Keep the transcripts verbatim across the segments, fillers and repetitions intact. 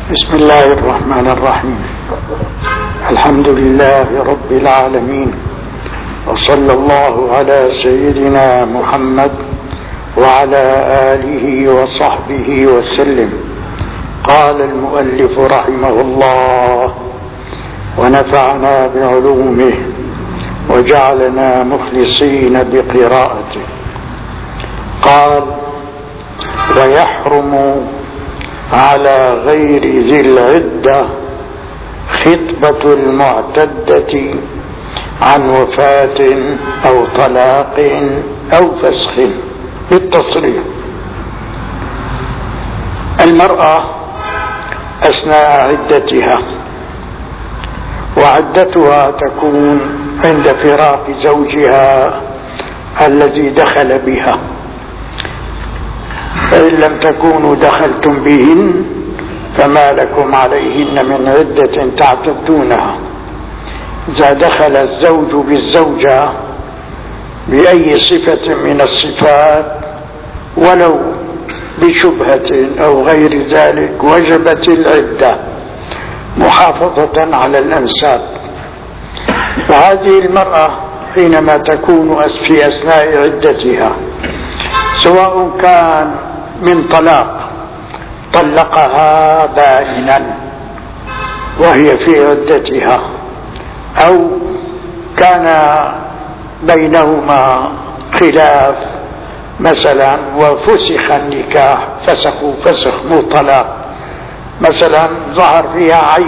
بسم الله الرحمن الرحيم. الحمد لله رب العالمين، وصلى الله على سيدنا محمد وعلى آله وصحبه وسلم. قال المؤلف رحمه الله: ونفعنا بعلومه وجعلنا مخلصين بقراءته. قال: ويحرم على غير ذي العدة خطبة المعتدة عن وفاة أو طلاق أو فسخ بالتصريح. المرأة أثناء عدتها، وعدتها تكون عند فراق زوجها الذي دخل بها، فإن لم تكونوا دخلتم بهن فما لكم عليهن من عدة تعتدونها. إذا دخل الزوج بالزوجة بأي صفة من الصفات ولو بشبهة أو غير ذلك وجبت العدة محافظة على الأنساب. فهذه المرأة حينما تكون في أثناء عدتها، سواء كان من طلاق طلقها بائنا وهي في عدتها، أو كان بينهما خلاف مثلا وفسخ النكاح، فسخوا فسخ مو طلاق، مثلا ظهر فيها عيب،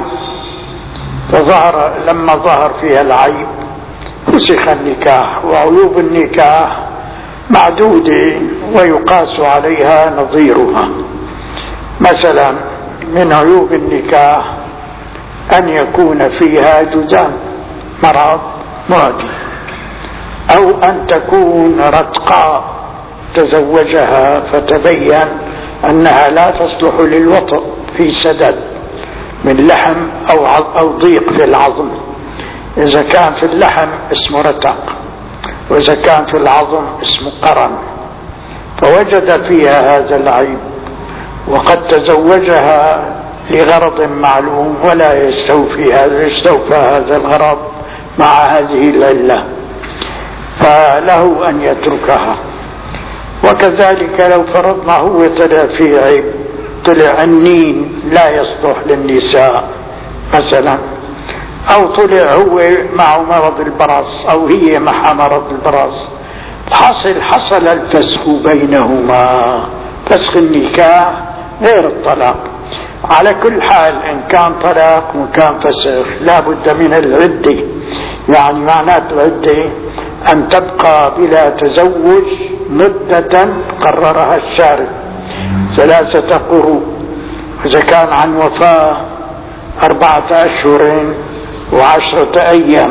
فظهر لما ظهر فيها العيب فسخ النكاح، وعيوب النكاح معدودة ويقاس عليها نظيرها. مثلا من عيوب النكاح أن يكون فيها جذام مرض معدي، أو أن تكون رتقاء تزوجها فتبين أنها لا تصلح للوطء في سدد من لحم أو أو ضيق في العظم. إذا كان في اللحم اسمه رتق، وإذا كان في العظم اسمه قرن، فوجد فيها هذا العيب وقد تزوجها لغرض معلوم ولا يستوفي هذا يستوفى هذا الغرض مع هذه العلة، فله أن يتركها. وكذلك لو فرضنا هو طلع في عيب، طلع النين لا يصلح للنساء مثلا، أو طلع هو معه مرض البرص أو هي معها مرض البرص، حصل حصل الفسخ بينهما، فسخ النكاح غير الطلاق. على كل حال إن كان طلاق وكان فسخ لا بد من العدة، يعني معنات العدة أن تبقى بلا تزوج مدة قررها الشارع، ثلاثة قروء. إذا كان عن وفاة أربعة أشهر وعشرة أيام،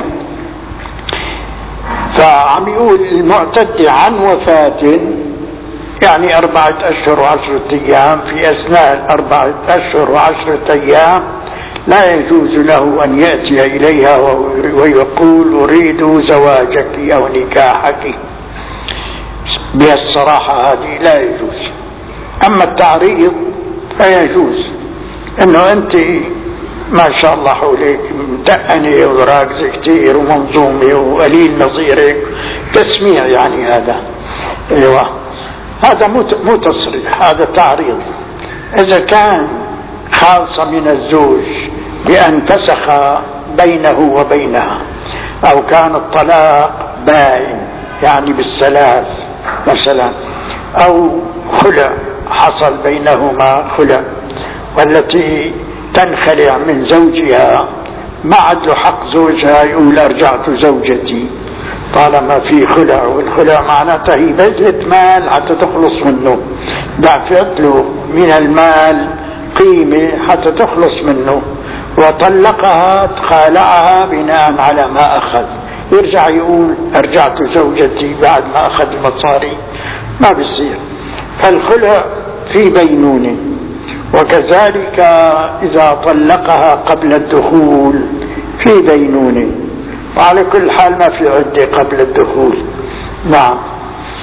فعم يقول المعتد عن وفاة يعني أربعة أشهر وعشرة أيام، في أثناء أربعة أشهر وعشرة أيام لا يجوز له أن يأتي إليها ويقول أريد زواجك أو نكاحك بهالصراحة، هذه لا يجوز. أما التعريض فيجوز، إنه أنت ما شاء الله حولك مدقنة وراكزة كتير ومنظومة وقليل نظيرك، تسميع يعني هذا. ايوه هذا مو تصريح، هذا تعريض. اذا كان خالصة من الزوج بأن فسخ بينه وبينها، او كان الطلاق بائن يعني بالثلاث مثلا، او خلع حصل بينهما خلع، والتي تنخلع من زوجها ما عاد له حق زوجها يقول أرجعت زوجتي طالما في خلع، والخلع معناته هي بذلت مال حتى تخلص منه، دفعت له من المال قيمة حتى تخلص منه، وطلقها خالعها بناء على ما أخذ، يرجع يقول أرجعت زوجتي بعد ما أخذ المصاري؟ ما بيصير. فالخلع في بينونة. وكذلك إذا طلقها قبل الدخول في بينونة، وعلى كل حال ما في عدة قبل الدخول. نعم.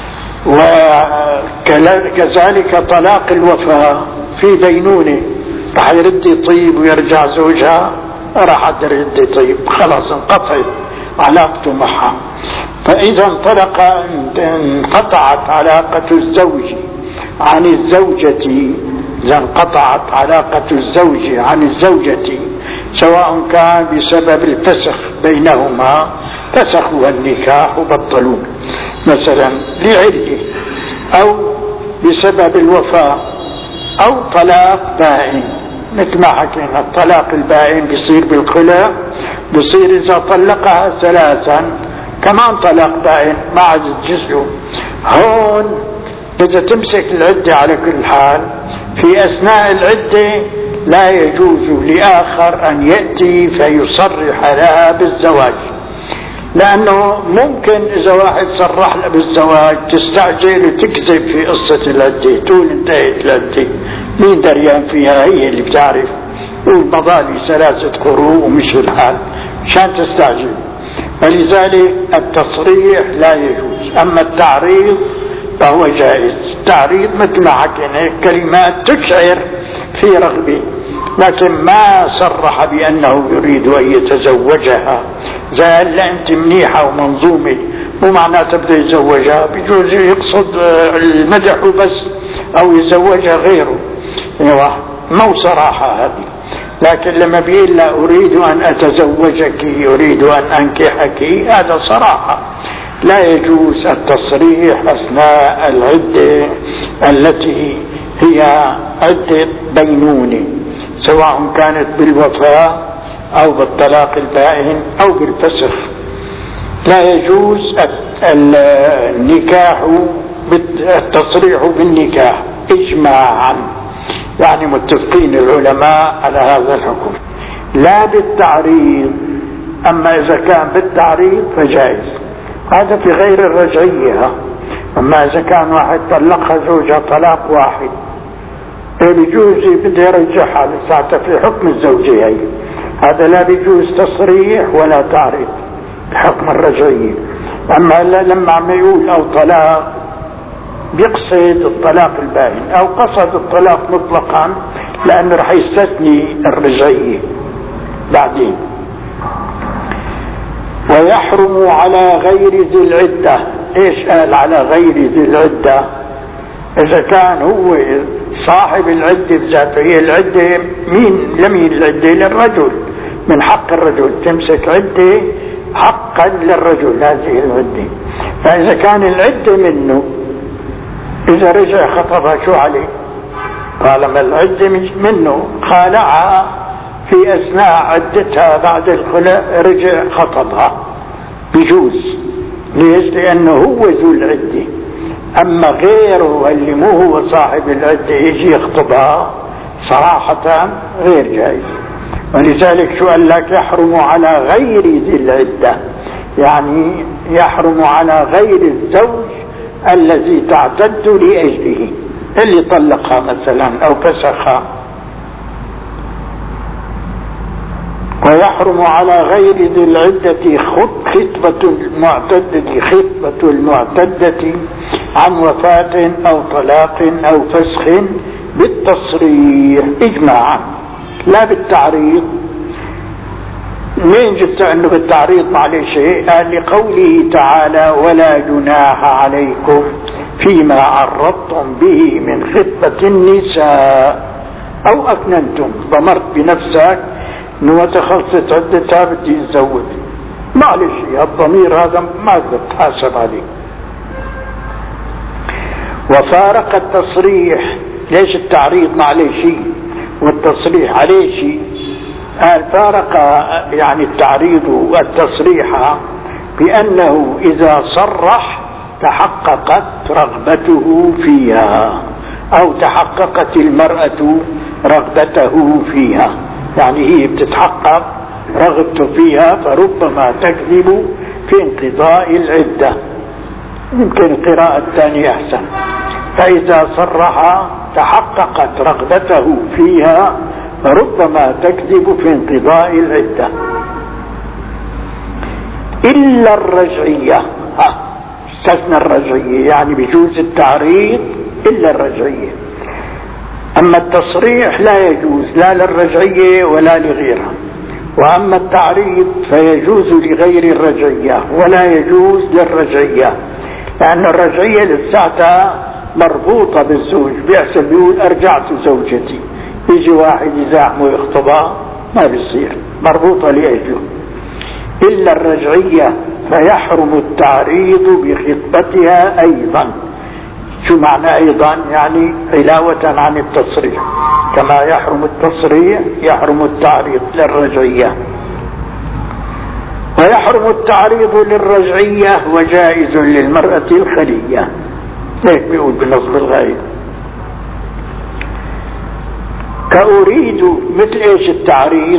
وكذلك طلاق الوفاة في بينونة، راح يرد يطيب ويرجع زوجها، راح يرد يطيب، خلاص انقطعت علاقته معها. فإذا انطلق انقطعت علاقة الزوج عن الزوجة، إذا انقطعت علاقة الزوج عن الزوجة سواء كان بسبب الفسخ بينهما، فسخوا النكاح وبطلوا مثلا لعله، أو بسبب الوفاة، أو طلاق بائن. مثل ما حكينا الطلاق البائن بيصير بالخلع، بيصير إذا طلقها ثلاثا كمان طلاق بائن ما عاد تجزه. هون إذا تمسك العدة على كل حال، في أثناء العدة لا يجوز لآخر أن يأتي فيصرح لها بالزواج، لأنه ممكن إذا واحد صرح لها بالزواج تستعجل وتكذب في قصة العدة، تقول انتهت العدة، مين دريان فيها، هي اللي بتعرف، والمضالي ثلاثة قروء ومش الحال شان تستعجل. فلذلك التصريح لا يجوز. أما التعريض فهو جائز. التعريض مثل ما حكينا كلمات تشعر في رغبة، لكن ما صرح بأنه يريد أن يتزوجها، زي هلا أنت منيحة ومنظومة مو معناه تبدأ يتزوجها، بجوز يقصد المدح بس أو يتزوجها غيره، مو صراحة هذه. لكن لما بيقول لا أريد أن أتزوجك، يريد أن أنكحك، هذا صراحة. لا يجوز التصريح أثناء العدة التي هي عدة بينونة، سواء كانت بالوفاة أو بالطلاق البائن أو بالفسخ. لا يجوز النكاح التصريح بالنكاح إجماعا، يعني متفقين العلماء على هذا الحكم، لا بالتعريض. أما إذا كان بالتعريض فجائز، هذا في غير الرجعية. أما إذا كان واحد طلقها زوجها طلاق واحد، بيجوز بده يرجعها لساعتها في حكم الزوجية، هذا لا بيجوز تصريح ولا تعريض بحكم الرجعية. أما لما عم يقول أو طلاق بيقصد الطلاق البائن، أو قصد الطلاق مطلقا، لأنه رح يستثني الرجعية بعدين. ويحرم على غير ذي العدة. ايش قال على غير ذي العدة؟ اذا كان هو صاحب العدة بذاته، هي العدة مين لمين العدة؟ للرجل، من حق الرجل تمسك عدة حقا للرجل هذه العدة. فاذا كان العدة منه، اذا رجع خطبها شو عليه؟ طالما العدة منه خالعها في أثناء عدتها بعد الخلع، رجع خطبها بجوز. ليش؟ لأنه هو ذو العدة. أما غيره اللي مو هو صاحب العدة يجي يخطبها صراحة غير جائز. ولذلك شو قال لك؟ يحرم على غير ذي العدة، يعني يحرم على غير الزوج الذي تعتد لأجله، اللي طلقها مثلا أو فسخها. ويحرم على غير ذي العدة خطبة المعتدة خطبة المعتدة عن وفاة أو طلاق أو فسخ بالتصريح إجماعا، لا بالتعريض. مين جبت أنه بالتعريض ما عليه شيء؟ قال لقوله تعالى: ولا جناح عليكم فيما عرضتم به من خطبة النساء أو أكننتم. ضمرت بنفسك انه تخلصت عدتها بدي اتزوج، معلش الضمير هذا ما بتحاسب عليه. وفارق التصريح. ليش التعريض ما عليه شيء والتصريح عليه شيء؟ قال فارق يعني التعريض والتصريح بأنه إذا صرح تحققت رغبته فيها، أو تحققت المرأة رغبته فيها، يعني هي بتتحقق رغبته فيها، فربما تكذب في انقضاء العدة. يمكن القراءة الثانية أحسن. فإذا صرح تحققت رغبته فيها، فربما تكذب في انقضاء العدة إلا الرجعية. ها استثنى الرجعية، يعني بجوز التعريض إلا الرجعية. أما التصريح لا يجوز لا للرجعية ولا لغيرها، وأما التعريض فيجوز لغير الرجعية ولا يجوز للرجعية، لأن الرجعية لساتها مربوطة بالزوج، بيحسب بيقول أرجعت زوجتي، يجي واحد يزاحمه ويخطبها ما بيصير، مربوطة لأجله. إلا الرجعية فيحرم التعريض بخطبتها أيضا. شو معنى أيضا؟ يعني علاوة عن التصريح، كما يحرم التصريح يحرم التعريض للرجعية. ويحرم التعريض للرجعية وجائز للمرأة الخلية، هيك بيقول بنصب الغاية. كأريد مثل ايش التعريض؟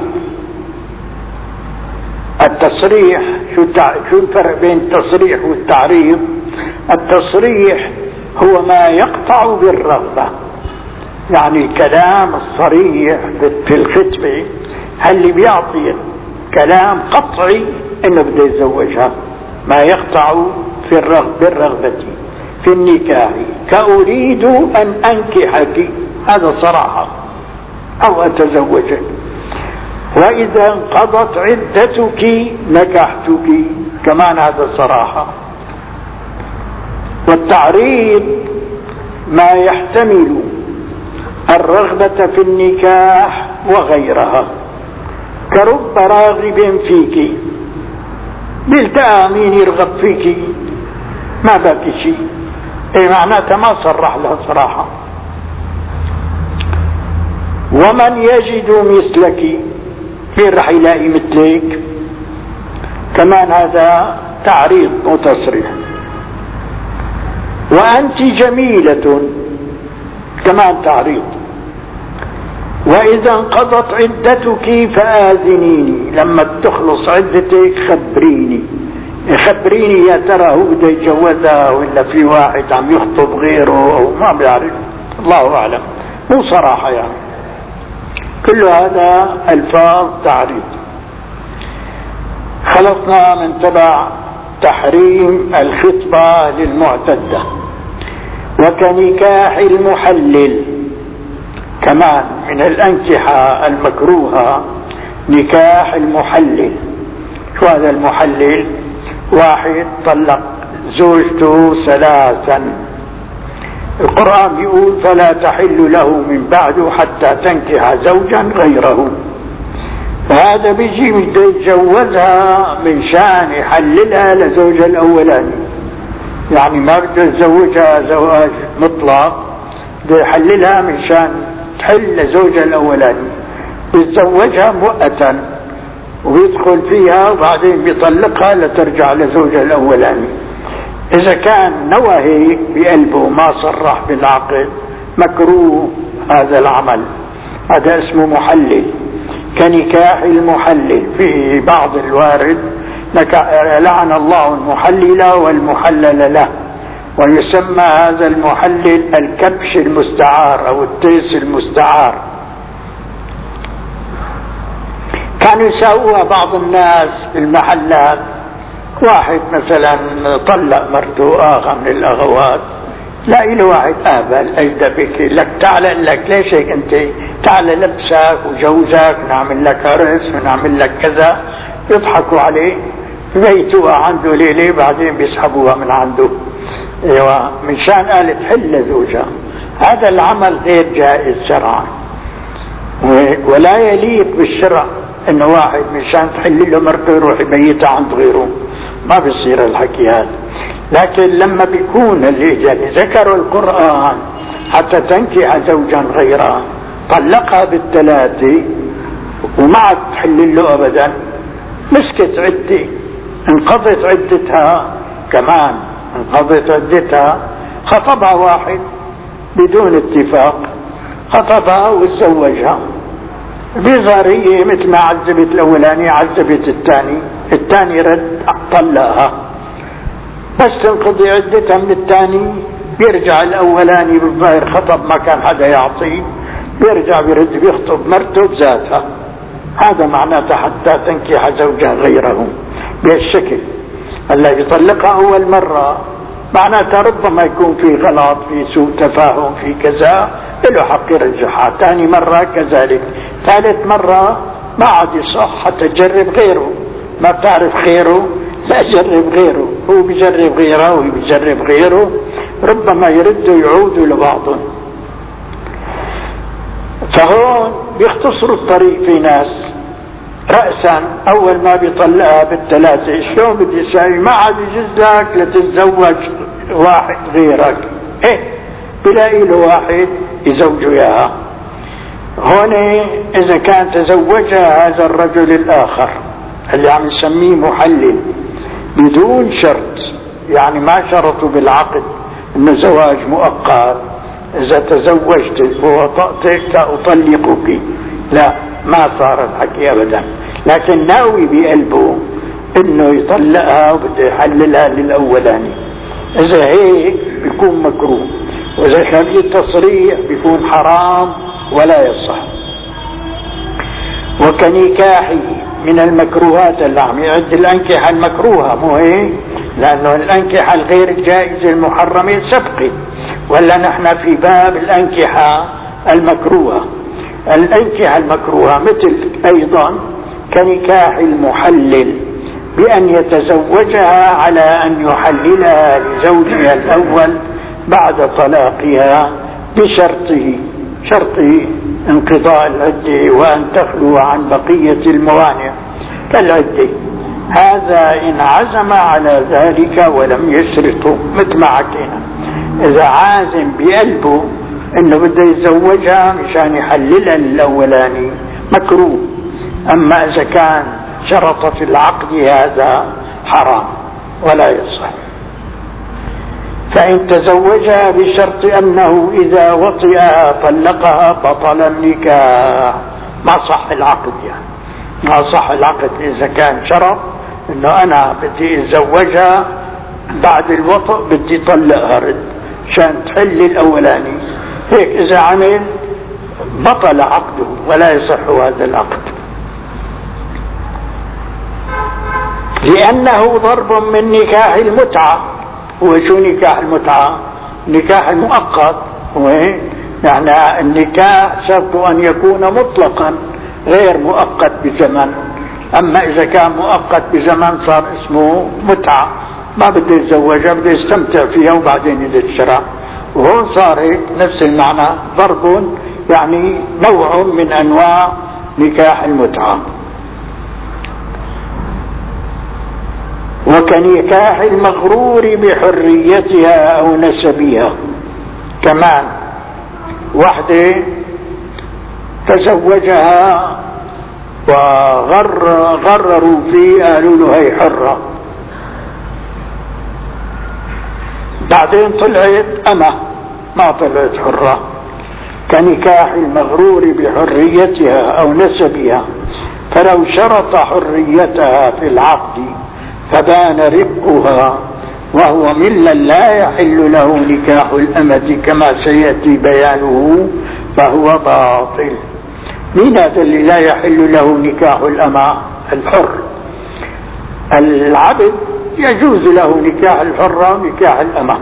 التصريح شو شو الفرق بين التصريح والتعريض؟ التصريح هو ما يقطع بالرغبة، يعني الكلام الصريح في الخطبة اللي بيعطي كلام قطعي انه بده يتزوجها، ما يقطع في الرغبة بالرغبة في النكاح. كأريد ان انكحك، هذا صراحة، او اتزوجك. واذا انقضت عدتك نكحتك، كمان هذا صراحة. والتعريض ما يحتمل الرغبة في النكاح وغيرها، كرب راغب فيك، بالتأى مين يرغب فيك ما باقي شيء، اي معناتها ما صرح لها صراحة. ومن يجد مثلك، فين رح يلاقي مثلك؟ كمان هذا تعريض وتصريح. وأنت جميلة، كمان تعريض. وإذا انقضت عدتك فآذنيني، لما تخلص عدتك خبريني، خبريني يا ترى هو بده يتجوزها ولا في واحد عم يخطب غيره أو ما بيعرف، الله أعلم، مو صراحة يعني. كل هذا ألفاظ تعريض. خلصنا من تبع تحريم الخطبة للمعتدة. وكنكاح المحلل، كمان من الأنكحة المكروهة نكاح المحلل. شو هذا المحلل؟ واحد طلق زوجته ثلاثا، القرآن بيقول فلا تحل له من بعده حتى تنكح زوجا غيره. فهذا بيجي بده يتجوزها من شان يحللها لزوجها الأولاني، يعني ما بده يتزوجها زواج مطلق، بده يحللها من شان تحل لزوجها الأولاني، يتزوجها مؤقتا ويدخل فيها وبعدين بيطلقها لترجع لزوجها الأولاني. إذا كان نوى هيك بقلبه ما صرح بالعقد مكروه هذا العمل، هذا اسمه محلل. كنكاح المحلل، في بعض الوارد لعن الله المحلل والمحلل له، ويسمى هذا المحلل الكبش المستعار أو التيس المستعار. كانوا يساووها بعض الناس في المحلات، واحد مثلا طلق مرته آخر من الأغوات، لا إله واحد قابل أجد بك لك تعال لك ليش هيك أنت، تعال لبسك وجوزك ونعمل لك عرس ونعمل لك كذا، يضحكوا عليه، بيتوها عنده ليلة بعدين بيسحبوها من عنده. ايوه من شان قالت حل زوجها. هذا العمل غير جائز شرعا، ولا يليق بالشرع انه واحد من شان تحل له مرته يروح يبيتها عند غيره، ما بيصير الحكي هذا. لكن لما بيكون اللي ذكروا القرآن حتى تنكح زوجا غيرها، طلقها بالثلاثة وما عاد تحل له ابدا، مسكت عدة، انقضت عدتها، كمان انقضت عدتها، خطبها واحد بدون اتفاق، خطبها وتزوجها بظهر هي مثل ما عذبت الاولاني عذبت الثاني، الثاني رد طلقها، بس تنقضي عدتها من الثاني بيرجع الاولاني بالظاهر خطب ما كان حدا يعطيه، بيرجع بيرد بيخطب مرته بذاتها. هذا معناته حتى تنكح زوجها غيره بهالشكل. هلا يطلقها اول مره معناتها ربما يكون في غلط، في سوء تفاهم، في كذا، له حق يرجعها. ثاني مرة كذلك، ثالث مرة ما عاد يصح حتى تجرب غيره. ما بتعرف غيره لا جرب غيره، هو بيجرب غيره وهو بيجرب غيره، ربما يردوا يعودوا لبعضهم. فهون بيختصروا الطريق في ناس رأسا أول ما بيطلقها بالثلاثة شلون بدي يساوي، ما عاد يجوز لك لتتزوج واحد غيرك، ايه بلاقي له واحد يزوجه اياها. هون إذا كان تزوجها هذا الرجل الآخر اللي عم نسميه محلل بدون شرط، يعني ما شرطوا بالعقد انه زواج مؤقت، اذا تزوجت ووطأتك سأطلقك، لا ما صار الحكي ابدا، لكن ناوي بقلبه انه يطلقها وبده يحللها للاولاني. اذا هيك بيكون مكروه، واذا كان التصريح بيكون حرام ولا يصح. وكنكاحه من المكروهات اللي عم يعد الأنكحة المكروهة، مو هيك؟ لأنه الأنكحة الغير الجائزة المحرمة سبقت، ولا نحن في باب الأنكحة المكروهة. الأنكحة المكروهة مثل أيضا كنكاح المحلل بأن يتزوجها على أن يحللها لزوجها الأول بعد طلاقها بشرطه، شرطه انقضاء العدة وأن تخلو عن بقية الموانع كالعدة. هذا إن عزم على ذلك ولم يشرطه، مثل ما حكينا، إذا عازم بقلبه إنه بده يتزوجها مشان يحللها للأولاني مكروه. أما إذا كان شرط في العقد هذا حرام ولا يصح. فإن تزوجها بشرط أنه إذا وطئها طلقها بطل النكاح، ما صح العقد، يعني ما صح العقد إذا كان شرط إنه أنا بدي أتزوجها بعد الوطء بدي طلقها رد عشان تحل الأولاني. هيك إذا عمل بطل عقده ولا يصح هذا العقد، لأنه ضرب من نكاح المتعة. هو شو نكاح المتعة؟ نكاح المؤقت، يعني النكاح شرط أن يكون مطلقا غير مؤقت بزمن. أما إذا كان مؤقت بزمن صار اسمه متعة، ما بده يتزوجها بده يستمتع فيها وبعدين يتشرع. وهون صار نفس المعنى، ضرب يعني نوع من أنواع نكاح المتعة. وكنكاح المغرور بحريتها أو نسبها، كمان وحده تزوجها وغر غرروا فيه، قالوا له هي حرة، بعدين طلعت أما ما طلعت حرة. كنكاح المغرور بحريتها أو نسبها، فلو شرط حريتها في العقد فبان رقها وهو ممن لا يحل له نكاح الأمة كما سيأتي بيانه فهو باطل. مين هذا اللي لا يحل له نكاح الأمة؟ الحر. العبد يجوز له نكاح الحرة ونكاح الأمة،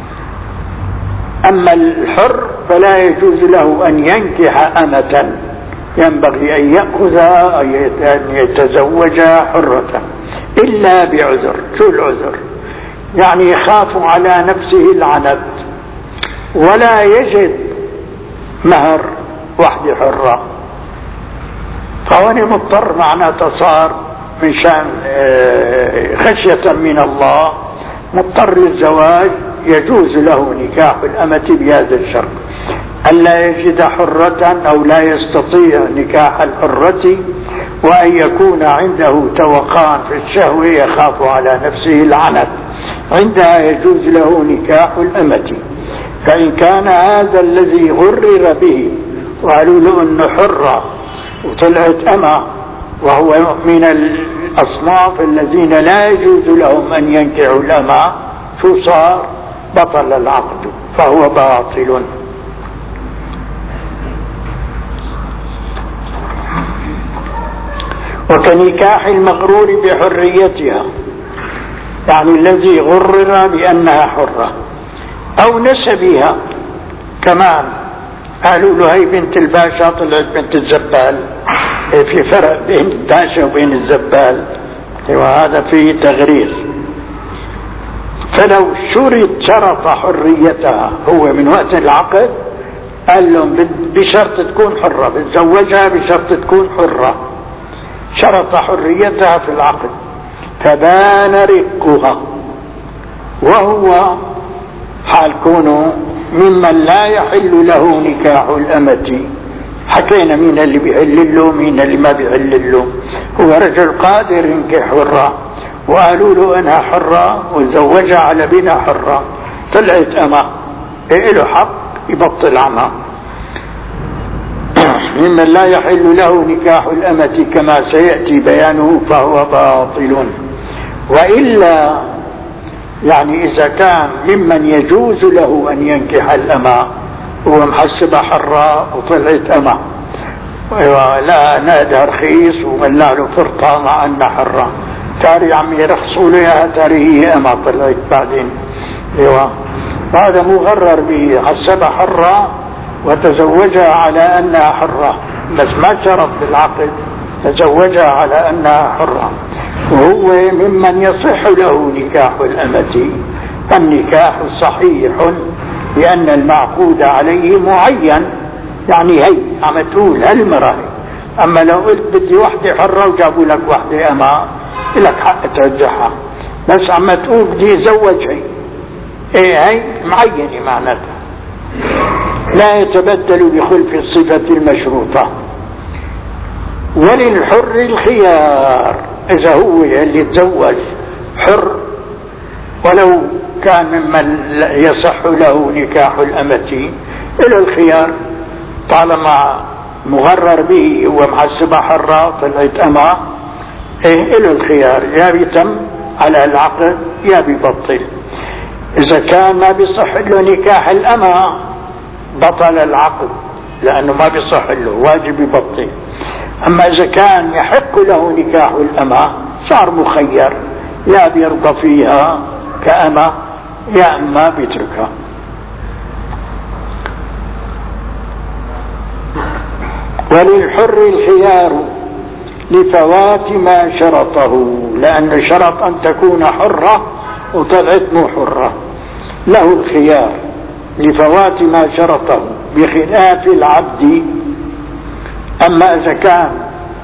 أما الحر فلا يجوز له أن ينكح أمة، ينبغي أن يأخذها أن يتزوجها حرة إلا بعذر. شو العذر؟ يعني يخاف على نفسه العنت ولا يجد مهر وحدة حرة، فهو مضطر، معناته صار من شان خشية من الله مضطر للزواج. يجوز له نكاح الأمة بهذا الشرط، ألا يجد حرة أو لا يستطيع نكاح الحرة، وأن يكون عنده توقان في الشهوة يخاف على نفسه العنت، عندها يجوز له نكاح الأمة. فإن كان هذا الذي غرر به وقالوا له أنه حرة وطلعت أمة، وهو من الأصناف الذين لا يجوز لهم أن ينكحوا الأمة، شو صار؟ بطل العقد فهو باطل. وكنكاح المغرور بحريتها، يعني الذي غرر بأنها حرة، أو نسبها كمان، قالوا له هي بنت الباشا طلعت بنت الزبال. في فرق بين الباشا وبين الزبال، وهذا فيه تغرير. فلو شرط شرط حريتها هو من وقت العقد، قال لهم بشرط تكون حرة، بتزوجها بشرط تكون حرة، شرط حريتها في العقد، فبان رقها، وهو حال كونه ممن لا يحل له نكاح الأمة. حكينا مين اللي بيحل له مين اللي ما بيحل له. هو رجل قادر ينكح حرة، وقالوا له انها حرة وزوجها على بنا حرة، طلعت أمة، إيه له حق يبطل عنها. ممن لا يحل له نكاح الأمة كما سيأتي بيانه فهو باطل. وإلا يعني إذا كان ممن يجوز له أن ينكح الأمة، هو محسبها حرة وطلعت أمة، لا نادى رخيص وملا له فرطة مع أنها حرة، تاري عم يرخصوا لها تاري هي أمة طلعت بعدين. ايوه هذا مغرر به، حسبها حرة وتزوجها على أنها حرة، بس ما شرط بالعقد، تزوجها على أنها حرة، وهو ممن يصح له نكاح الأمة. النكاح صحيح لأن المعقود عليه معين، يعني هي عم تقول هالمرأة. أما لو قلت بدي وحدة حرة وجابوا لك وحدة أما، لك حق ترجعها، بس عم تقول بدي يزوج هي، ايه هي معينة معناتها، لا يتبدل بخلف الصفة المشروطة. وللحر الخيار، إذا هو اللي تزوج حر ولو كان ممن يصح له نكاح الأمة، له الخيار طالما مغرر به، هو محسبها حرة طلعت أمة، إيه له الخيار، يا بيتم على العقد يا بيبطل. إذا كان ما بيصح له نكاح الأمة بطل العقد، لأنه ما بيصح له، واجب يبطل. أما إذا كان يحق له نكاح الأمة صار مخير، يا بيرضى فيها كأمة يا أما بيتركها. وللحر الخيار لفوات ما شرطه، لأنه شرط أن تكون حرة وطلعت مو حرة، له الخيار لفوات ما شرطه بخلاف العبد. أما إذا كان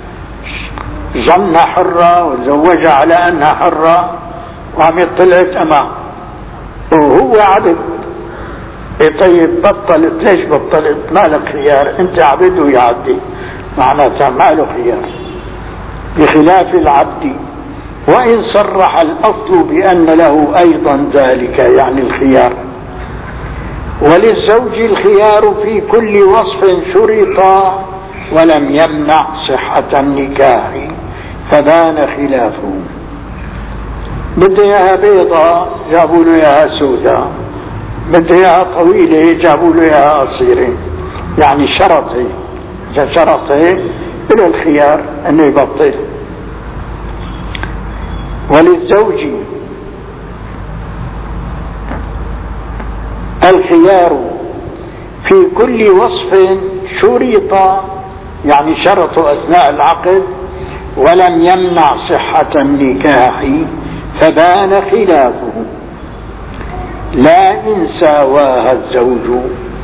ظن حرة وزوجها على أنها حرة وعم طلعت أمام وهو عبد، إيه طيب بطلت، ليش بطلت؟ ما لك خيار، أنت عبد ويا عبدي، معناتها ما له خيار بخلاف العبد. وإن صرح الأصل بأن له أيضا ذلك، يعني الخيار. وللزوج الخيار في كل وصف شرط ولم يمنع صحة النكاح فبان خلافه. بده اياها بيضة جابوا له اياها سوداء، بده اياها طويلة جابوا له اياها قصيرة، يعني شرطه، اذا شرطه له الخيار انه يبطل. وللزوج الخيار في كل وصف شرط، يعني شرطه أثناء العقد ولم يمنع صحة النكاح فبان خلافه، لا إن ساواها الزوج.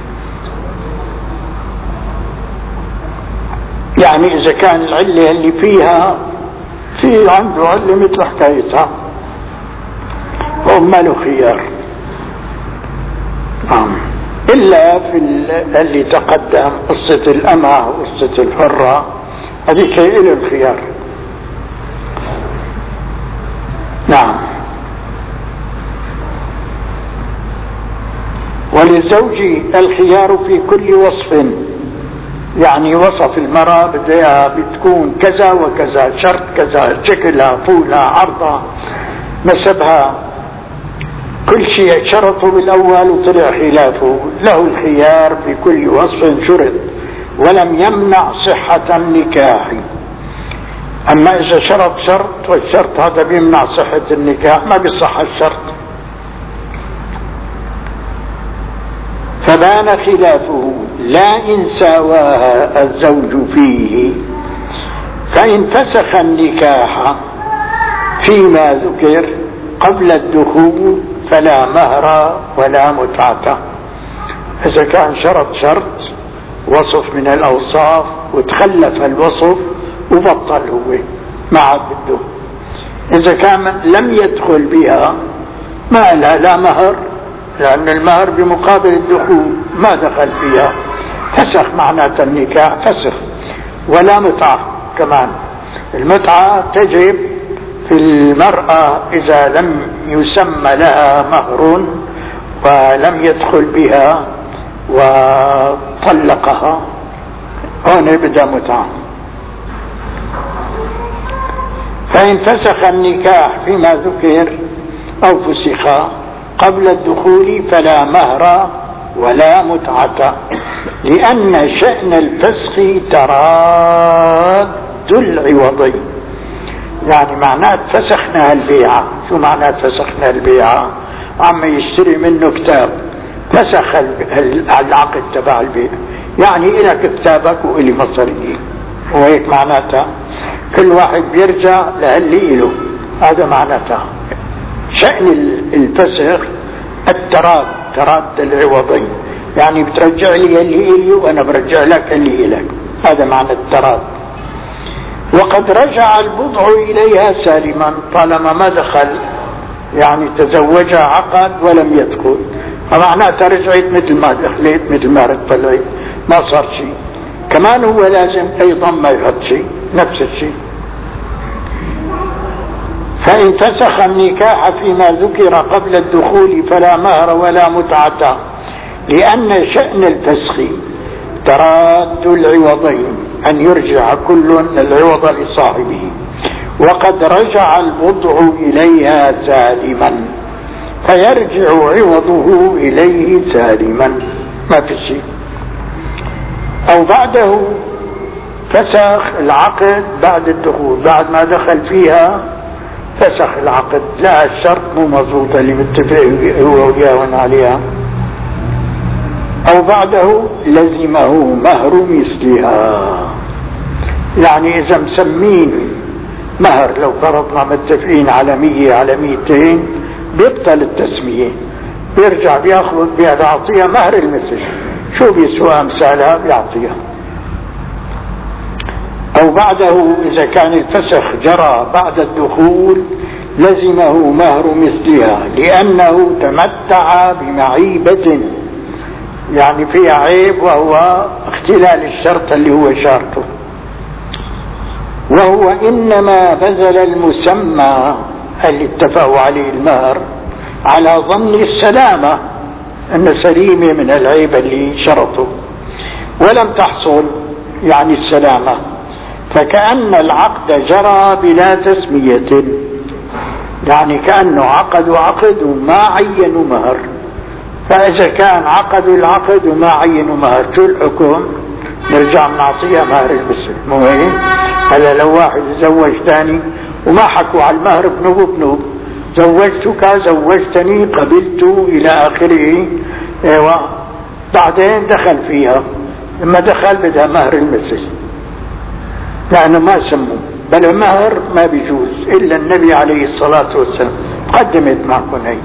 يعني إذا كان العلة اللي فيها في عنده علة مثل حكايتها هو ما له خيار، نعم، إلا في اللي تقدم قصة الأمة وقصة الحرة، هذيك له الخيار. نعم. وللزوج الخيار في كل وصف، يعني وصف المرأة بدها بتكون كذا وكذا، شرط كذا، شكلها، طولها، عرضها، نسبها، كل شيء شرطه بالأول وطلع خلافه، له الخيار في كل وصف شرط ولم يمنع صحة النكاح. أما إذا شرط شرط والشرط هذا بيمنع صحة النكاح ما بيصح الشرط. فبان خلافه لا إن ساواها الزوج فيه. فإن فسخ النكاح فيما ذكر قبل الدخول فلا مهر ولا متعة. إذا كان شرط شرط وصف من الأوصاف وتخلف الوصف وبطل هو ما عاد بده. إذا كان لم يدخل بها ما لها لا مهر، لأن المهر بمقابل الدخول ما دخل فيها، فسخ معناته النكاح فسخ. ولا متعة كمان. المتعة تجب في المرأة إذا لم يسمى لها مهر ولم يدخل بها وطلقها، هون يبدأ متعة. فإن فسخ النكاح فيما ذكر أو فسخ قبل الدخول فلا مهر ولا متعة، لأن شأن الفسخ تراد العوضين. يعني معناه فسخنا البيعة. شو معناه فسخنا البيعة؟ عم يشتري منه كتاب، فسخ العقد تبع البيع، يعني إلك كتابك وإلي مصري، وهيك معناتها كل واحد بيرجع للي إله. هذا معناتها شأن الفسخ التراد، تراد العوضين، يعني بترجع لي اللي إلي وأنا برجع لك اللي إلك. هذا معنى التراد. وقد رجع البضع إليها سالما طالما ما دخل، يعني تزوجها عقد ولم يدخل، فمعناتها رجعت مثل ما دخلت مثل ما طلعت، ما صار شيء. كمان هو لازم أيضا ما يحط شيء، نفس الشيء. فإن فسخ النكاح فيما ذكر قبل الدخول فلا مهر ولا متعة، لأن شأن الفسخ تراد العوضين، أن يرجع كل العوض لصاحبه. وقد رجع البضع إليها سالما، فيرجع عوضه إليه سالما، ما في شيء. أو بعده فسخ العقد بعد الدخول، بعد ما دخل فيها فسخ العقد، لا الشرط مو مضبوط اللي متفق هو وياهن عليها. أو بعده لزمه مهر مثلها، يعني إذا مسمين مهر، لو فرضنا متفقين على مية على ميتين بيبطل التسمية، بيرجع بياخذ بيعطيها مهر المثل، شو بيسوى أمثالها بيعطيها. أو بعده إذا كان الفسخ جرى بعد الدخول لزمه مهر مثلها، لأنه تمتع بمعيبة، يعني فيها عيب وهو اختلال الشرط اللي هو شرطه. وهو إنما بذل المسمى اللي اتفقوا عليه المهر على ظن السلامة، أن سليمة من العيب اللي شرطه، ولم تحصل يعني السلامة، فكأن العقد جرى بلا تسمية، يعني كأنه عقدوا عقد وما عينوا مهر. فإذا كان عقدوا العقد وما عينوا مهر، شو الحكم؟ نرجع نعطيها مهر المثل. مو هيك؟ هلا لو واحد زوج ثاني وما حكوا على المهر بنوب بنوب، زوجتك زوجتني قبلت إلى آخره، ايوه، بعدين دخل فيها، لما دخل بدها مهر المثل، لأنه ما سموا، بل المهر ما بيجوز إلا النبي عليه الصلاة والسلام قدمت معكم هي.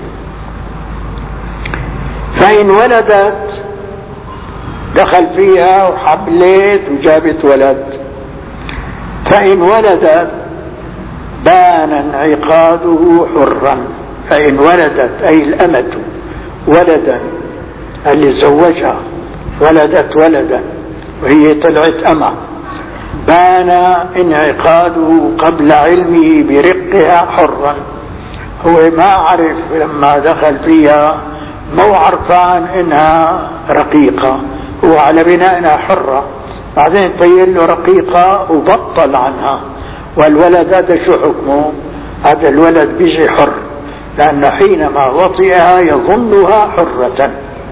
فإن ولدت دخل فيها وحبلت وجابت ولد، فإن ولدت بان انعقاده حرا. فإن ولدت أي الأمة ولدا اللي زوجها ولدت ولدا وهي طلعت أمة، بان انعقاده قبل علمه برقها حرا. هو ما عرف لما دخل فيها، مو عرفان انها رقيقة، هو على بناء انها حرة، بعدين تبين له رقيقة وبطل عنها. والولد هذا شو حكمه؟ هذا الولد بيجي حر، لأنه حينما وطئها يظنها حرة.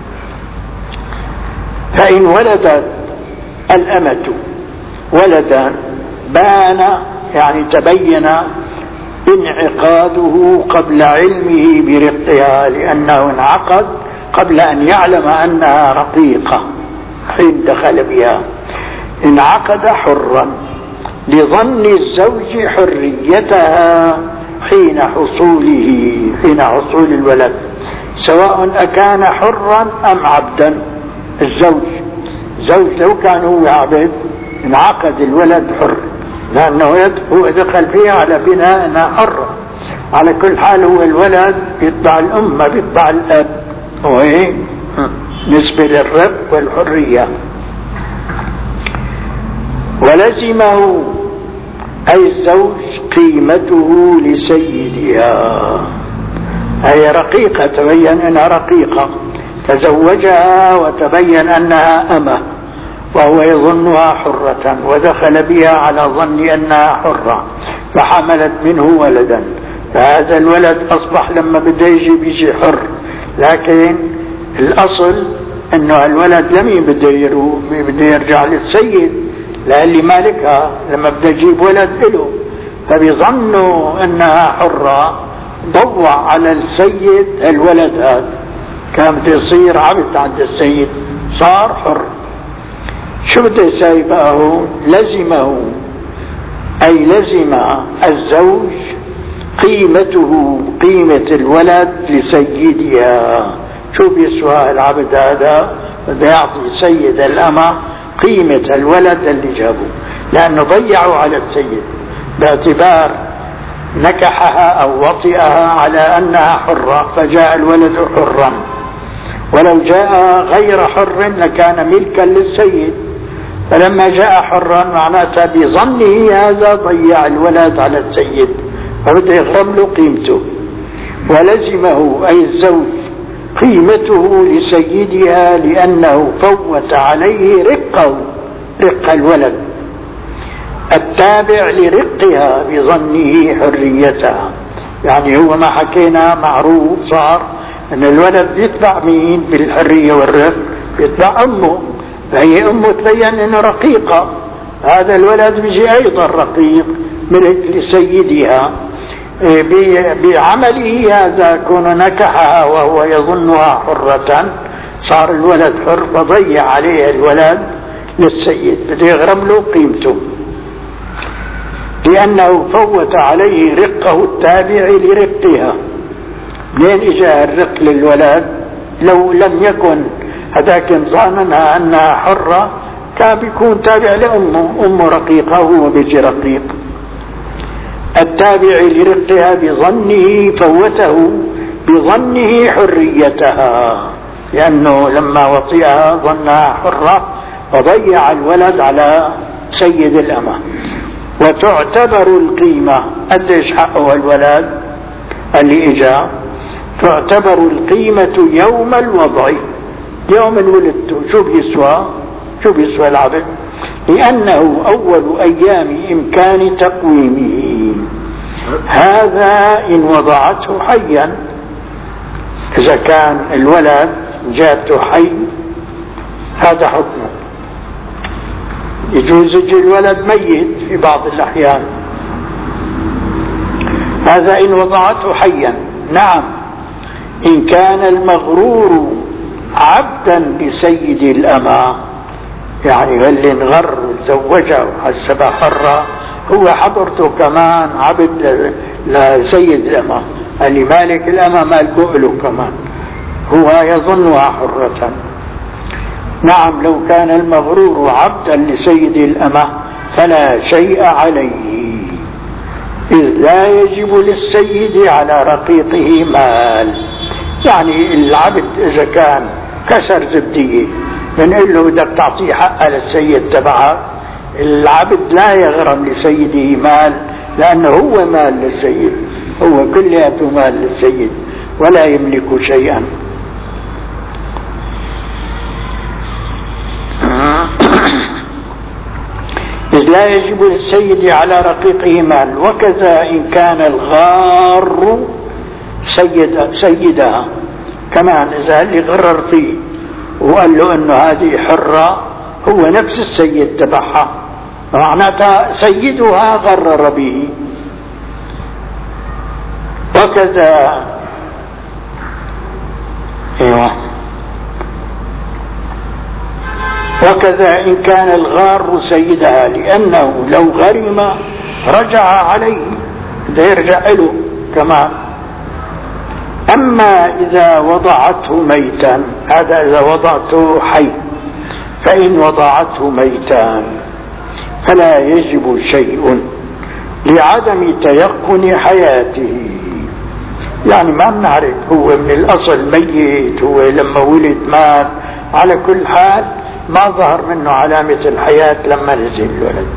فإن ولدت الأمة ولدا بان يعني تبين انعقاده قبل علمه برقها، لأنه انعقد قبل أن يعلم أنها رقيقة حين دخل بها انعقد حرا لظن الزوج حريتها حين حصوله حين حصول الولد، سواء أكان حرا أم عبدا. الزوج زوج لو كان هو عبد انعقد الولد حر، لأنه هو دخل فيها على بناء أنها حرة. على كل حال هو الولد بيتبع الأم ما بيتبع الأب، وهي نسبة للرق والحرية. ولزمه أي الزوج قيمته لسيدها، أي رقيقة تبين أنها رقيقة، تزوجها وتبين أنها أمة وهو يظنها حرة ودخل بها على ظن أنها حرة فحملت منه ولدا، فهذا الولد أصبح لما بده يجي بيجي حر، لكن الأصل أنه الولد لم بده يرجع للسيد لأن مالكها لما بده يجيب ولد له، فبيظنوا أنها حرة ضوع على السيد الولد هذا، كان بده يصير عبد عند السيد صار حر. شو بده يساوي بقى هون؟ لزمه أي لزم الزوج قيمته قيمة الولد لسيدها. شو بيسوى العبد هذا؟ بده يعطي سيد الأمة قيمة الولد اللي جابه، لأنه ضيعوا على السيد باعتبار نكحها أو وطئها على أنها حرة، فجاء الولد حرا، ولو جاء غير حر لكان ملكا للسيد، فلما جاء حرا معناتها بظنه هذا ضيع الولد على السيد فبده يغرم له قيمته. ولزمه أي الزوج قيمته لسيدها لأنه فوت عليه رقه رق الولد التابع لرقها بظنه حريتها. يعني هو ما حكينا معروف صار أن الولد يتبع مين بالحرية والرق؟ يتبع أمه، فهي أمه تبين أنه رقيقة، هذا الولد بيجي أيضا رقيق ملك لسيدها بعمله هذا، كون نكحها وهو يظنها حرة صار الولد حر فضيع عليه الولد للسيد بده يغرم له قيمته، لأنه فوت عليه رقه التابع لرقها. منين اجى الرق للولد؟ لو لم يكن هذاك ظاننها أنها حرة كان بيكون تابع لأمه، أمه رقيقة وهو بيجي رقيق. التابع لرقها بظنه فوته بظنه حريتها، لأنه لما وطئها ظنها حرة فضيع الولد على سيد الأمة. وتعتبر القيمة قديش حقه الولد اللي اجا؟ تعتبر القيمة يوم الوضع، يوم ولدته. شو بيسوى؟ شو بيسوى العبد؟ لأنه أول أيام إمكان تقويمه، هذا إن وضعته حيا. إذا كان الولد جاته حي هذا حكمه، يجوز يجي الولد ميت في بعض الأحيان، هذا إن وضعته حيا. نعم إن كان المغرور عبدا لسيد الأمة، يعني اللي انغر وتزوجه وحسبها حرة هو حضرته كمان عبد لسيد الأمة، اللي مالك الأمة مالكه له كمان، هو يظنها حرة. نعم لو كان المغرور عبدا لسيد الأمة فلا شيء عليه، إذ لا يجب للسيد على رقيقه مال. يعني العبد إذا كان كسر زبدية بنقول له بدك تعطيه حق للسيد تبعه، العبد لا يغرم لسيده مال لأنه هو مال للسيد، هو كلياته مال للسيد ولا يملك شيئا. إذ لا يجب للسيد على رقيقه مال. وكذا إن كان الغار سيد سيدها كمان، إذا اللي غرر فيه وقال له إنه هذه حرة هو نفس السيد تبعها، معناتها سيدها غرر به. وكذا ايوه وكذا إن كان الغار سيدها، لأنه لو غرم رجع عليه، ده يرجع له كمان. أما إذا وضعته ميتا، هذا إذا وضعته حي، فإن وضعته ميتا فلا يجب شيء لعدم تيقن حياته. يعني ما بنعرف هو من الأصل ميت، هو لما ولد مات، على كل حال ما ظهر منه علامة الحياة لما نزل الولد.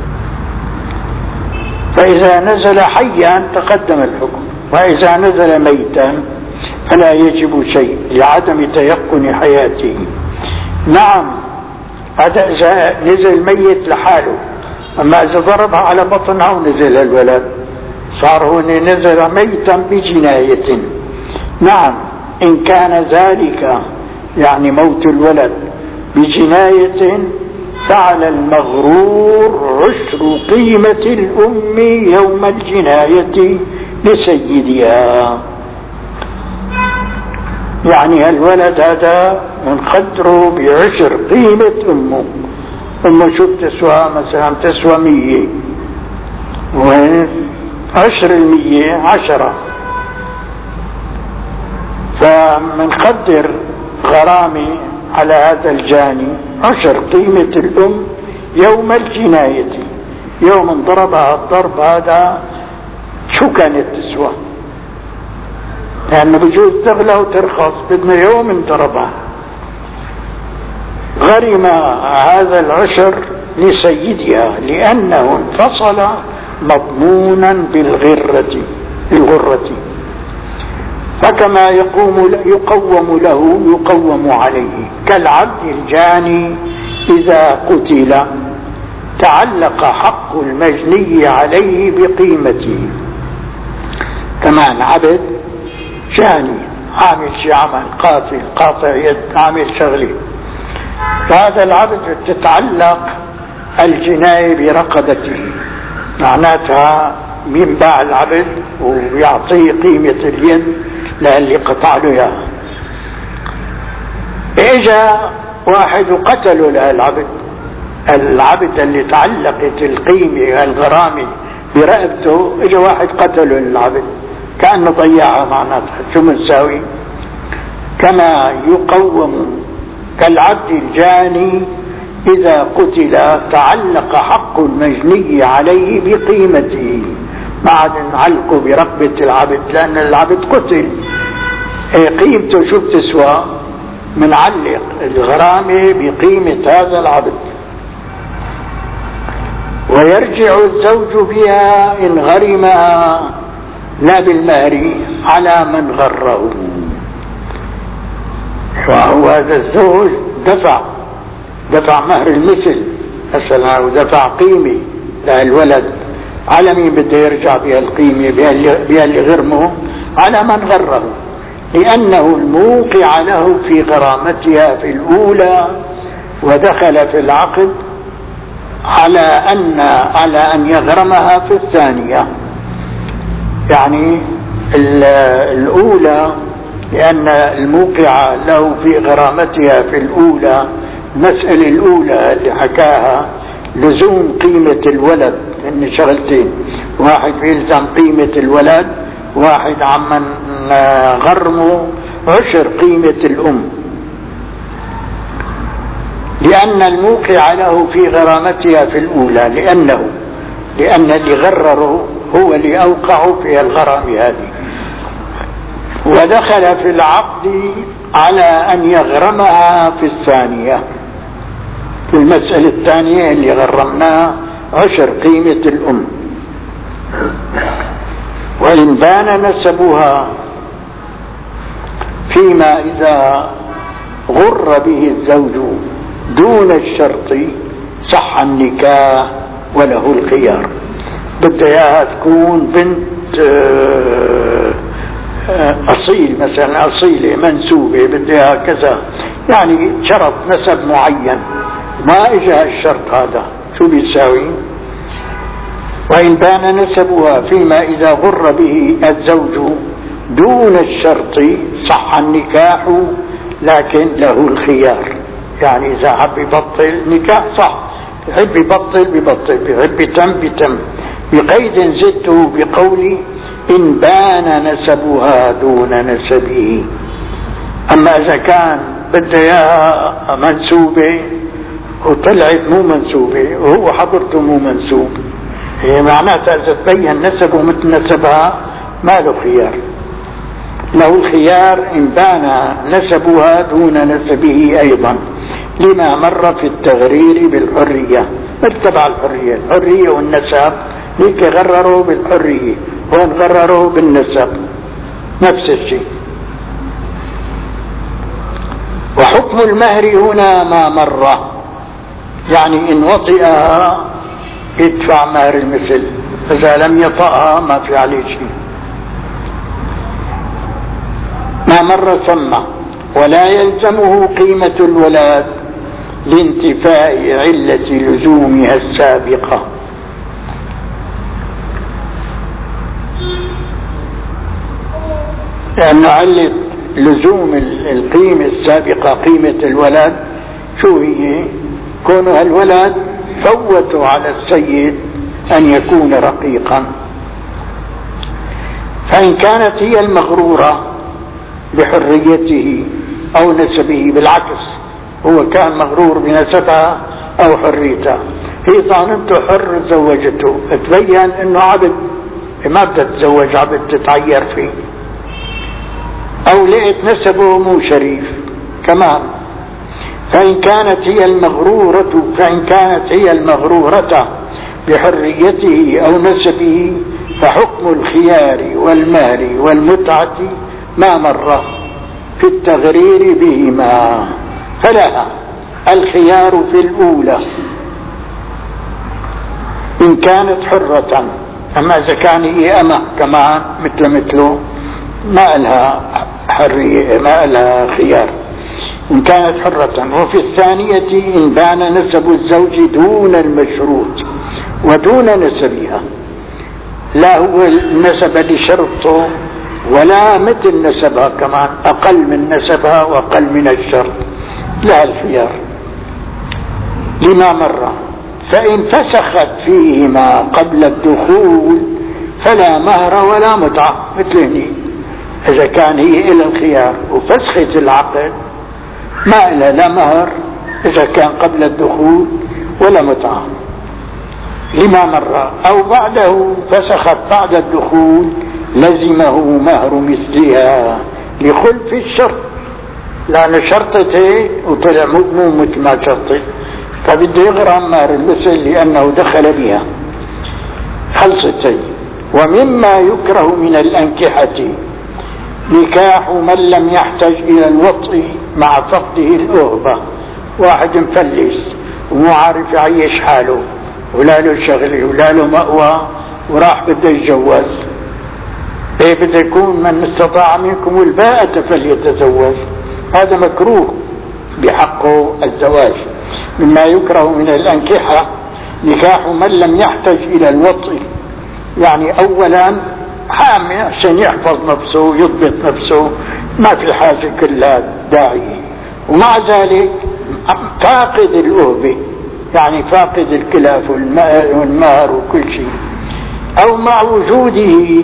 فإذا نزل حيا تقدم الحكم، وإذا نزل ميتا فلا يجب شيء لعدم تيقن حياته. نعم، هذا إذا نزل ميت لحاله، أما إذا ضربها على بطنها ونزل الولد صار هو نزل ميتا بجناية. نعم، إن كان ذلك يعني موت الولد بجناية فعلى المغرور عشر قيمة الأم يوم الجناية لسيدها. يعني الولد هذا منقدره بعشر قيمة أمه. أمه شو بتسوى؟ مثلا تسوى مية، وعشر المية عشرة، فمنقدر غرامي على هذا الجاني عشر قيمة الأم يوم الجناية. يوم ضربها الضرب هذا شو كانت تسوى؟ لأنه يعني بجوز تغلى وترخص، بدنا يوم ضربها. غرم هذا العشر لسيدها لأنه انفصل مضمونا بالغرة بالغرة، فكما يقوم يقوم له يقوم عليه. كالعبد الجاني إذا قتل تعلق حق المجني عليه بقيمته. كمان عبد جاني عامل شي عمل، قاتل قاطع يد، عامل شغله، فهذا العبد تتعلق الجناية برقبته، معناتها ينباع العبد ويعطيه قيمة اليد للي قطع له اياها. اجا واحد وقتله للعبد، العبد اللي تعلقت القيمة الغرامة برقبته، اجا واحد قتله للعبد كأنه ضيعها، معناتها شو بنساوي؟ كما يقوم كالعبد الجاني إذا قتل تعلق حق المجني عليه بقيمته. ما عاد نعلقه برقبة العبد لأن العبد قتل، قيمته شو بتسوى؟ منعلق الغرامة بقيمة هذا العبد. ويرجع الزوج بها إن غرمها لا بالمهر على من غره. وهو هذا الزوج دفع دفع مهر المثل مثلا ودفع قيمة للولد، على مين بده يرجع بها القيمة؟ بها اللي غرمه، على من غره، لأنه الموقع له في غرامتها في الأولى ودخل في العقد على أن على أن يغرمها في الثانية. يعني الأولى لأن الموقع له في غرامتها في الأولى، المسألة الأولى اللي حكاها لزوم قيمة الولد، إن شغلتين، واحد بيلزم قيمة الولد، واحد عمن غرمه عشر قيمة الأم، لأن الموقع له في غرامتها في الأولى، لأنه لأن اللي غرره هو اللي أوقع في الغرام هذه، ودخل في العقد على أن يغرمها في الثانية، في المسألة الثانية اللي غرمناها عشر قيمة الأم. وإن بان نسبها فيما إذا غر به الزوج دون الشرط صح النكاح وله الخيار. بدها اياها تكون بنت أصيل مثلا، أصيلة منسوبة، بدها كذا، يعني شرط نسب معين، ما اجى الشرط هذا شو بيساوي؟ وإن بان نسبها فيما إذا غر به الزوج دون الشرط صح النكاح لكن له الخيار. يعني إذا حب يبطل نكاح صح، يحب يبطل ببطل، يحب يتم بتم، بقيد زدته بقولي إن بان نسبها دون نسبه. أما إذا كان بدها إياها منسوبة وطلعت مو منسوبة وهو حضرته مو منسوب، هي معناتها إذا تبين نسبه مثل نسبها ما له خيار، له الخيار إن بان نسبها دون نسبه أيضا، لما مر في التغرير بالحرية. مثل تبع الحرية، الحرية والنسب ليك غرروا بالحرية، هون غرروا بالنسب، نفس الشيء. وحكم المهر هنا ما مر، يعني إن وطئها يدفع مهر المثل، إذا لم يطأها ما في عليه شيء. ما مر ثم ولا يلزمه قيمة الولاد لانتفاء علة لزومها السابقة. لأن علة لزوم القيمة السابقة قيمة الولد شو هي؟ كونها الولد فوتوا على السيد أن يكون رقيقا، فإن كانت هي المغرورة بحريته أو نسبه، بالعكس هو كان مغرور بنسبها أو حريتها، هي ظننته حر زوجته، تبين أنه عبد ما بدها تتزوج عبد تتعير فيه، أو لقيت نسبه مو شريف كمان. فإن كانت هي المغرورة فإن كانت هي المغرورة بحريته أو نسبه فحكم الخيار والمهر والمتعة ما مر في التغرير بهما، فلها الخيار في الأولى إن كانت حرة. أما إذا كان هي أمة كمان مثل مثله ما لها حرية، ما لها خيار إن كانت حرة. وفي الثانية إن بان نسب الزوج دون المشروط ودون نسبها، لا هو النسب لشرطه ولا مثل نسبها كمان، أقل من نسبها وأقل من الشرط، لا الخيار لما مر. فإن فسخت فيهما قبل الدخول فلا مهر ولا متعة، مثل هني إذا كان هي إلى الخيار وفسخت العقد ما إلى لا مهر إذا كان قبل الدخول ولا متعة لما مر. أو بعده فسخت بعد الدخول لزمه مهر مثلها لخلف الشرط، لأن شرطت هيك وطلع مو مثل ما شرطت، فبده يغرم مهر المثل لأنه دخل بها، خلصت هي. ومما يكره من الأنكحة نكاح من لم يحتج إلى الوطء مع فقده الأهبة، واحد مفلس ومو عارف يعيش حاله ولا له شغله ولا له مأوى وراح بده يتجوز، ايه بده يكون من استطاع منكم الباءة فليتزوج، هذا مكروه بحقه الزواج. مما يكره من الأنكحة نكاح من لم يحتج إلى الوطء، يعني أولا حامي عشان يحفظ نفسه يضبط نفسه، ما في حاجة كلها داعي، ومع ذلك فاقد الأهبة يعني فاقد الكلاف والمهر وكل شيء، أو مع وجوده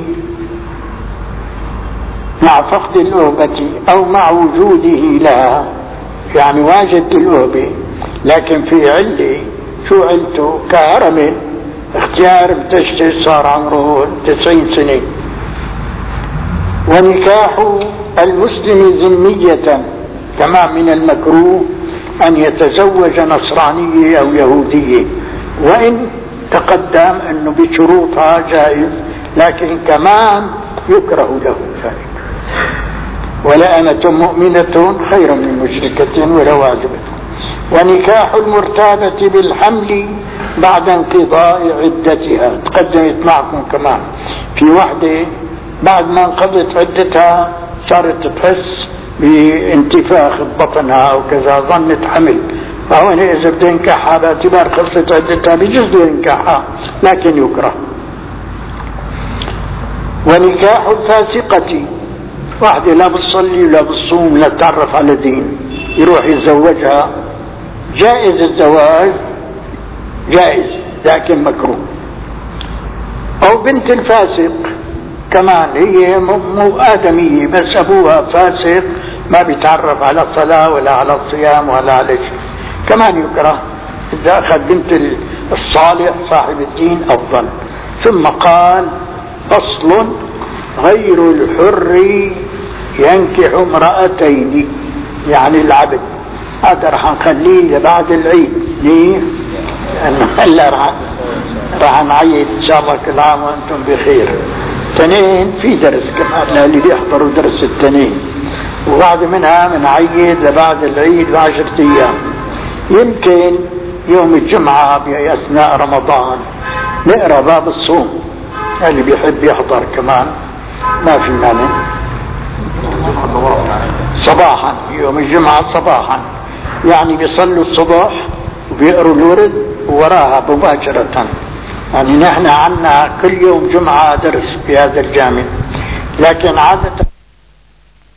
مع فقد الأهبة أو مع وجوده لها، يعني واجد الأهبة لكن في علة، شو علته؟ كهرم اختيار بتشتري صار عمره تسعين سنة. ونكاح المسلم ذمية كما من المكروه أن يتزوج نصرانية أو يهودية، وإن تقدم أنه بشروطها جائز لكن كمان يكره له ذلك. ولأمة مؤمنة خير من مشركة ولو أعجبته. ونكاح المرتابة بالحمل بعد انقضاء عدتها، تقدمت معكم كمان في وحدة بعد ما انقضت عدتها صارت تحس بانتفاخ بطنها وكذا ظنت حمل، فهون إذا بده ينكحها باعتبار خلصت عدتها بجوز له ينكحها لكن يكره. ونكاح الفاسقة واحدة لا بتصلي ولا بتصوم لا بتعرف على دين، يروح يتزوجها جائز الزواج، جائز لكن مكروه. أو بنت الفاسق كمان، هي مو آدمية بس أبوها فاسق، ما بيتعرف على الصلاة ولا على الصيام ولا على شيء، كمان يكره. إذا أخذ بنت الصالح صاحب الدين أفضل. ثم قال: فصل: غير الحر ينكح امرأتين، يعني العبد. هذا رح نخليه لبعد العيد. ليه؟ لأنه هلا رح رح نعيد إن شاء الله كل عام وأنتم بخير. اثنين في درس كمان اللي بيحضروا درس التنين، وبعد منها بنعيد لبعد العيد بعشرة أيام. يمكن يوم الجمعة بأثناء رمضان نقرأ باب الصوم، اللي بيحب يحضر كمان ما في مانع. صباحا يوم الجمعة صباحا، يعني بيصلوا الصبح وبيقروا الورد ووراها مباشرة. يعني نحن عنا كل يوم جمعة درس في هذا الجامع، لكن عادة